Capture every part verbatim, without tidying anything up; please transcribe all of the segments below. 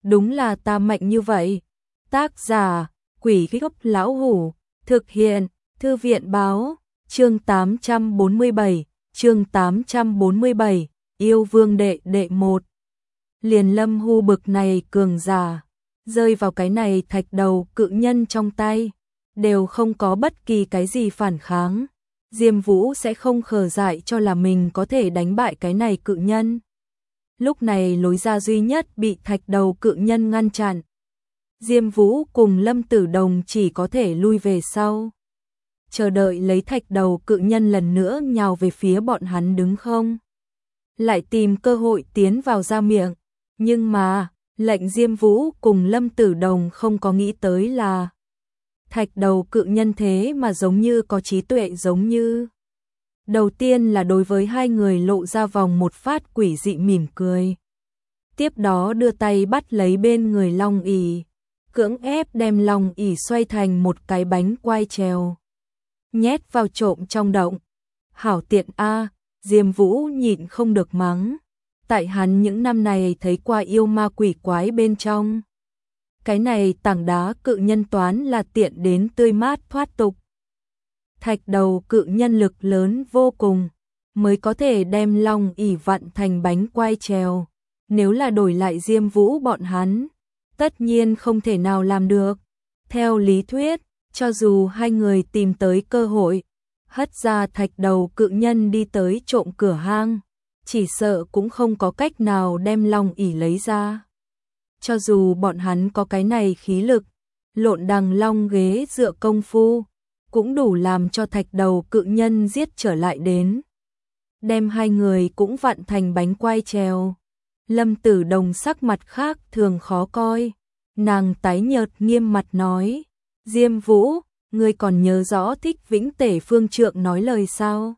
đúng là ta mạnh như vậy. Tác giả, Quỷ Gốc Lão Hủ, thực hiện, Thư viện Báo, chương tám trăm bốn mươi bảy, chương tám trăm bốn mươi bảy, yêu vương đệ đệ một. Liền Lâm Hu bực này cường giả, rơi vào cái này thạch đầu cự nhân trong tay, đều không có bất kỳ cái gì phản kháng. Diêm Vũ sẽ không khờ dại cho là mình có thể đánh bại cái này cự nhân. Lúc này lối ra duy nhất bị thạch đầu cự nhân ngăn chặn. Diêm Vũ cùng Lâm Tử Đồng chỉ có thể lui về sau, chờ đợi lấy thạch đầu cự nhân lần nữa nhào về phía bọn hắn đứng không. Lại tìm cơ hội tiến vào ra miệng. Nhưng mà, lệnh Diêm Vũ cùng Lâm Tử Đồng không có nghĩ tới là thạch đầu cự nhân thế mà giống như có trí tuệ giống như. Đầu tiên là đối với hai người lộ ra vòng một phát quỷ dị mỉm cười. Tiếp đó đưa tay bắt lấy bên người Long ỷ, cưỡng ép đem Long ỷ xoay thành một cái bánh quai trèo, nhét vào trộm trong động. Hảo tiện a, Diêm Vũ nhịn không được mắng. Tại hắn những năm này thấy qua yêu ma quỷ quái bên trong, cái này tảng đá cự nhân toán là tiện đến tươi mát thoát tục. Thạch đầu cự nhân lực lớn vô cùng, mới có thể đem Long ỷ vặn thành bánh quai trèo. Nếu là đổi lại Diêm Vũ bọn hắn, tất nhiên không thể nào làm được. Theo lý thuyết, cho dù hai người tìm tới cơ hội, hất ra thạch đầu cự nhân đi tới trộm cửa hang, chỉ sợ cũng không có cách nào đem Long ỷ lấy ra. Cho dù bọn hắn có cái này khí lực, lộn đằng long ghế dựa công phu, cũng đủ làm cho thạch đầu cự nhân giết trở lại đến. Đem hai người cũng vặn thành bánh quai trèo. Lâm Tử Đồng sắc mặt khác thường khó coi. Nàng tái nhợt nghiêm mặt nói, Diêm Vũ, ngươi còn nhớ rõ Thích Vĩnh Tể phương trượng nói lời sao?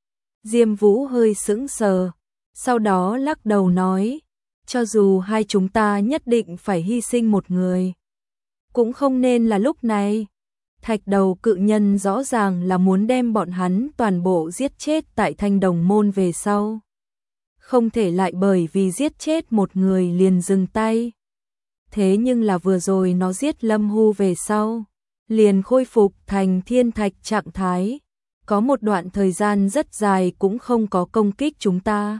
Diêm Vũ hơi sững sờ, sau đó lắc đầu nói, cho dù hai chúng ta nhất định phải hy sinh một người, cũng không nên là lúc này. Thạch đầu cự nhân rõ ràng là muốn đem bọn hắn toàn bộ giết chết tại Thanh Đồng Môn về sau. Không thể lại bởi vì giết chết một người liền dừng tay. Thế nhưng là vừa rồi nó giết Lâm Hu về sau, liền khôi phục thành thiên thạch trạng thái. Có một đoạn thời gian rất dài cũng không có công kích chúng ta.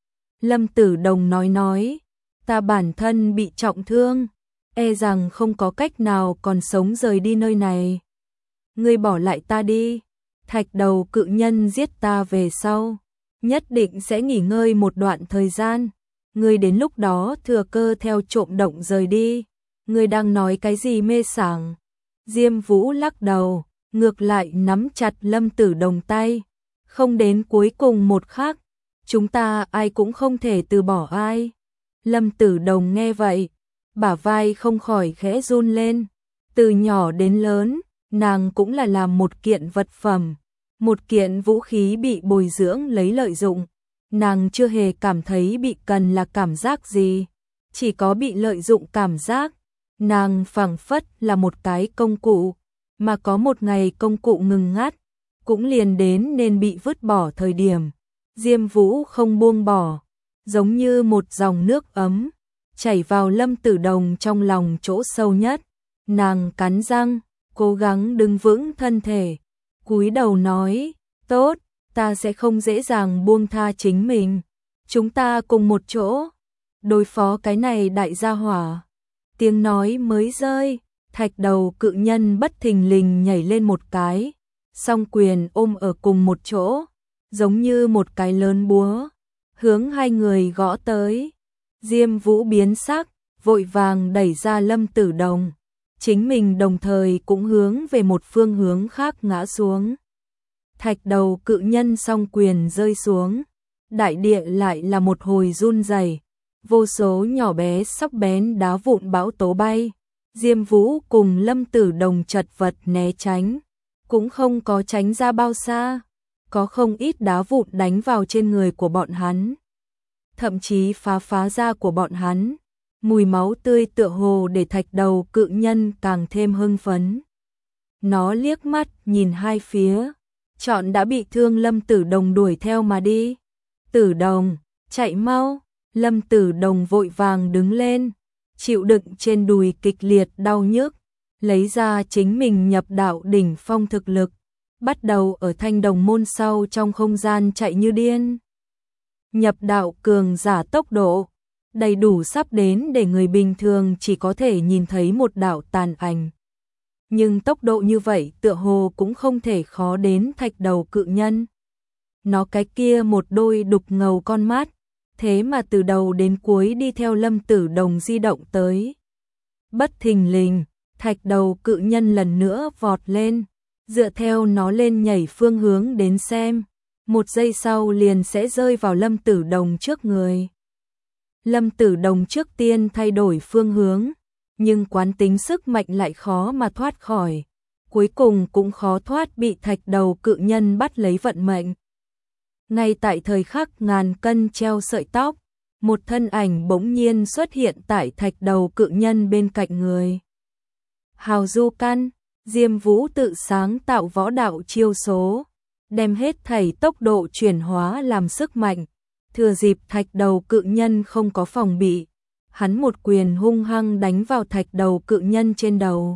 Lâm Tử Đồng nói nói, ta bản thân bị trọng thương, e rằng không có cách nào còn sống rời đi nơi này. Ngươi bỏ lại ta đi, thạch đầu cự nhân giết ta về sau, nhất định sẽ nghỉ ngơi một đoạn thời gian. Ngươi đến lúc đó thừa cơ theo trộm động rời đi. Ngươi đang nói cái gì mê sảng? Diêm Vũ lắc đầu, ngược lại nắm chặt Lâm Tử Đồng tay. Không đến cuối cùng một khắc, chúng ta ai cũng không thể từ bỏ ai. Lâm Tử Đồng nghe vậy, bả vai không khỏi khẽ run lên. Từ nhỏ đến lớn, nàng cũng là làm một kiện vật phẩm, một kiện vũ khí bị bồi dưỡng lấy lợi dụng. Nàng chưa hề cảm thấy bị cần là cảm giác gì, chỉ có bị lợi dụng cảm giác. Nàng phảng phất là một cái công cụ, mà có một ngày công cụ ngừng ngắt, cũng liền đến nên bị vứt bỏ thời điểm. Diêm Vũ không buông bỏ, giống như một dòng nước ấm, chảy vào Lâm Tử Đồng trong lòng chỗ sâu nhất. Nàng cắn răng, cố gắng đứng vững thân thể, cúi đầu nói, tốt, ta sẽ không dễ dàng buông tha chính mình. Chúng ta cùng một chỗ, đối phó cái này đại gia hỏa. Tiếng nói mới rơi, thạch đầu cự nhân bất thình lình nhảy lên một cái, song quyền ôm ở cùng một chỗ, giống như một cái lớn búa, hướng hai người gõ tới. Diêm Vũ biến sắc, vội vàng đẩy ra Lâm Tử Đồng, chính mình đồng thời cũng hướng về một phương hướng khác ngã xuống. Thạch đầu cự nhân song quyền rơi xuống, đại địa lại là một hồi run rẩy, vô số nhỏ bé sắc bén đá vụn bão tố bay. Diêm Vũ cùng Lâm Tử Đồng chật vật né tránh, cũng không có tránh ra bao xa, có không ít đá vụn đánh vào trên người của bọn hắn, thậm chí phá phá da của bọn hắn. Mùi máu tươi tựa hồ để thạch đầu cự nhân càng thêm hưng phấn. Nó liếc mắt nhìn hai phía, chọn đã bị thương Lâm Tử Đồng đuổi theo mà đi. Tử Đồng, chạy mau! Lâm Tử Đồng vội vàng đứng lên, chịu đựng trên đùi kịch liệt đau nhức, lấy ra chính mình nhập đạo đỉnh phong thực lực, bắt đầu ở Thanh Đồng môn sau trong không gian chạy như điên. Nhập đạo cường giả tốc độ đầy đủ sắp đến để người bình thường chỉ có thể nhìn thấy một đạo tàn ảnh. Nhưng tốc độ như vậy tựa hồ cũng không thể khó đến Thạch Đầu cự nhân. Nó cái kia một đôi đục ngầu con mắt, thế mà từ đầu đến cuối đi theo Lâm Tử Đồng di động tới. Bất thình lình, Thạch Đầu cự nhân lần nữa vọt lên, dựa theo nó lên nhảy phương hướng đến xem, một giây sau liền sẽ rơi vào Lâm Tử Đồng trước người. Lâm Tử Đồng trước tiên thay đổi phương hướng, nhưng quán tính sức mạnh lại khó mà thoát khỏi, cuối cùng cũng khó thoát bị Thạch Đầu cự nhân bắt lấy vận mệnh. Ngay tại thời khắc ngàn cân treo sợi tóc, một thân ảnh bỗng nhiên xuất hiện tại Thạch Đầu cự nhân bên cạnh người. Hào Du Căn, Diêm Vũ tự sáng tạo võ đạo chiêu số, đem hết thảy tốc độ chuyển hóa làm sức mạnh, thừa dịp Thạch Đầu cự nhân không có phòng bị, hắn một quyền hung hăng đánh vào Thạch Đầu cự nhân trên đầu.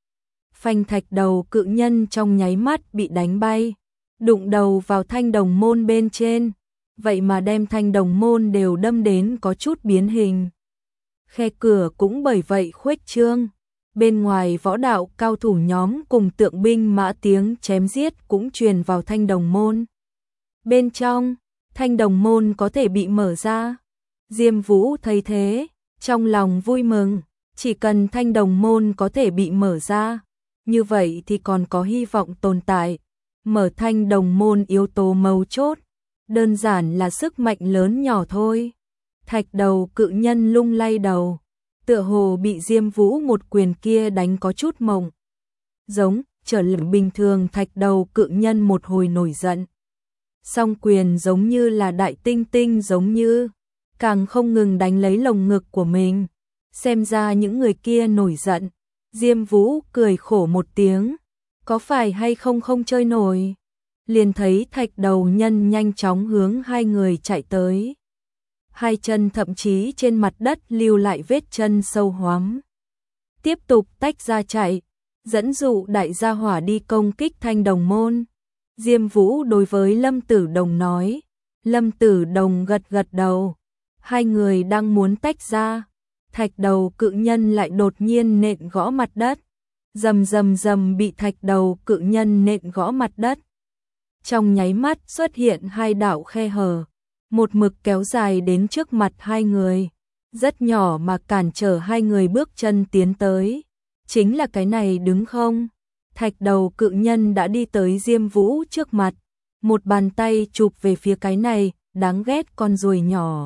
Phanh, Thạch Đầu cự nhân trong nháy mắt bị đánh bay, đụng đầu vào Thanh Đồng môn bên trên, vậy mà đem Thanh Đồng môn đều đâm đến có chút biến hình. Khe cửa cũng bởi vậy khuếch trương, bên ngoài võ đạo cao thủ nhóm cùng tượng binh mã tiếng chém giết cũng truyền vào Thanh Đồng môn. Bên trong, Thanh Đồng môn có thể bị mở ra. Diêm Vũ thấy thế, trong lòng vui mừng, chỉ cần Thanh Đồng môn có thể bị mở ra, như vậy thì còn có hy vọng tồn tại. Mở Thanh Đồng môn yếu tố mấu chốt, đơn giản là sức mạnh lớn nhỏ thôi. Thạch Đầu cự nhân lung lay đầu, tựa hồ bị Diêm Vũ một quyền kia đánh có chút mộng. Giống, trở lại bình thường. Thạch Đầu cự nhân một hồi nổi giận. Song quyền giống như là đại tinh tinh giống như, càng không ngừng đánh lấy lồng ngực của mình. Xem ra những người kia nổi giận. Diêm Vũ cười khổ một tiếng, có phải hay không không chơi nổi. Liền thấy Thạch Đầu nhân nhanh chóng hướng hai người chạy tới. Hai chân thậm chí trên mặt đất lưu lại vết chân sâu hoắm. Tiếp tục tách ra chạy, dẫn dụ đại gia hỏa đi công kích Thanh Đồng môn. Diêm Vũ đối với Lâm Tử Đồng nói. Lâm Tử Đồng gật gật đầu. Hai người đang muốn tách ra, Thạch Đầu cự nhân lại đột nhiên nện gõ mặt đất. Rầm rầm rầm, bị Thạch Đầu cự nhân nện gõ mặt đất. Trong nháy mắt xuất hiện hai đạo khe hở, một mực kéo dài đến trước mặt hai người, rất nhỏ mà cản trở hai người bước chân tiến tới. Chính là cái này đứng không? Thạch Đầu cự nhân đã đi tới Diêm Vũ trước mặt, một bàn tay chụp về phía cái này, đáng ghét con ruồi nhỏ.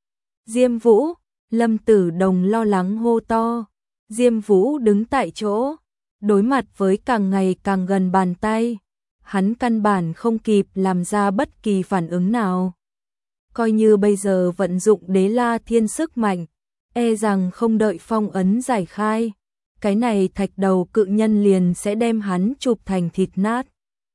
Diêm Vũ, Lâm Tử Đồng lo lắng hô to. Diêm Vũ đứng tại chỗ, đối mặt với càng ngày càng gần bàn tay, hắn căn bản không kịp làm ra bất kỳ phản ứng nào. Coi như bây giờ vận dụng Đế La Thiên sức mạnh, e rằng không đợi phong ấn giải khai, cái này Thạch Đầu cự nhân liền sẽ đem hắn chụp thành thịt nát.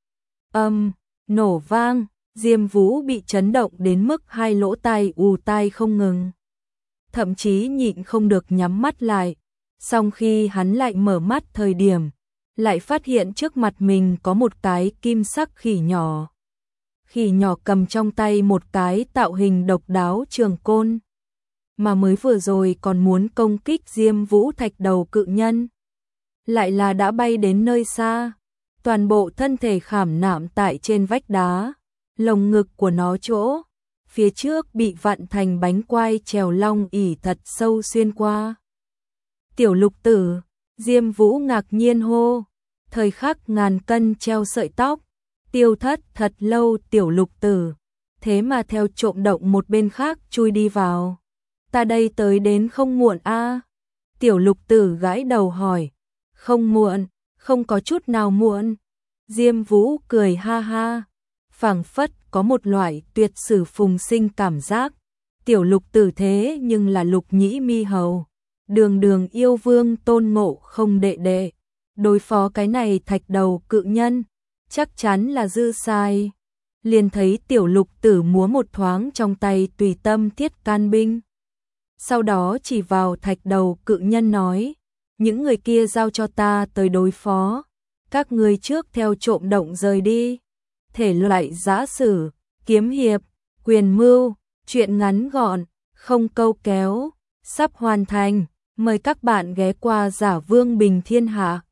Âm, um, nổ vang, Diêm Vũ bị chấn động đến mức hai lỗ tai ù tai không ngừng. Thậm chí nhịn không được nhắm mắt lại, song khi hắn lại mở mắt thời điểm, lại phát hiện trước mặt mình có một cái kim sắc khỉ nhỏ. Khỉ nhỏ cầm trong tay một cái tạo hình độc đáo trường côn, mà mới vừa rồi còn muốn công kích Diêm Vũ Thạch Đầu cự nhân, lại là đã bay đến nơi xa, toàn bộ thân thể khảm nạm tại trên vách đá, lồng ngực của nó chỗ phía trước bị vặn thành bánh quai trèo long ỉ thật sâu xuyên qua. Tiểu Lục Tử, Diêm Vũ ngạc nhiên hô, thời khắc ngàn cân treo sợi tóc, tiêu thất thật lâu Tiểu Lục Tử, thế mà theo trộm động một bên khác chui đi vào. Ta đây tới đến không muộn a? À? Tiểu Lục Tử gãi đầu hỏi. Không muộn, không có chút nào muộn. Diêm Vũ cười ha ha, phảng phất có một loại tuyệt sử phùng sinh cảm giác. Tiểu Lục Tử thế nhưng là Lục Nhĩ Mi Hầu, đường đường yêu vương tôn ngộ không đệ đệ, đối phó cái này Thạch Đầu cự nhân, chắc chắn là dư sai. Liền thấy Tiểu Lục Tử múa một thoáng trong tay tùy tâm thiết can binh, sau đó chỉ vào thạch đầu cự nhân nói, những người kia giao cho ta tới đối phó, các ngươi trước theo trộm động rời đi. Thể loại giã sử, kiếm hiệp, quyền mưu, truyện ngắn gọn, không câu kéo, sắp hoàn thành, mời các bạn ghé qua Giả Vương Bình Thiên Hạ.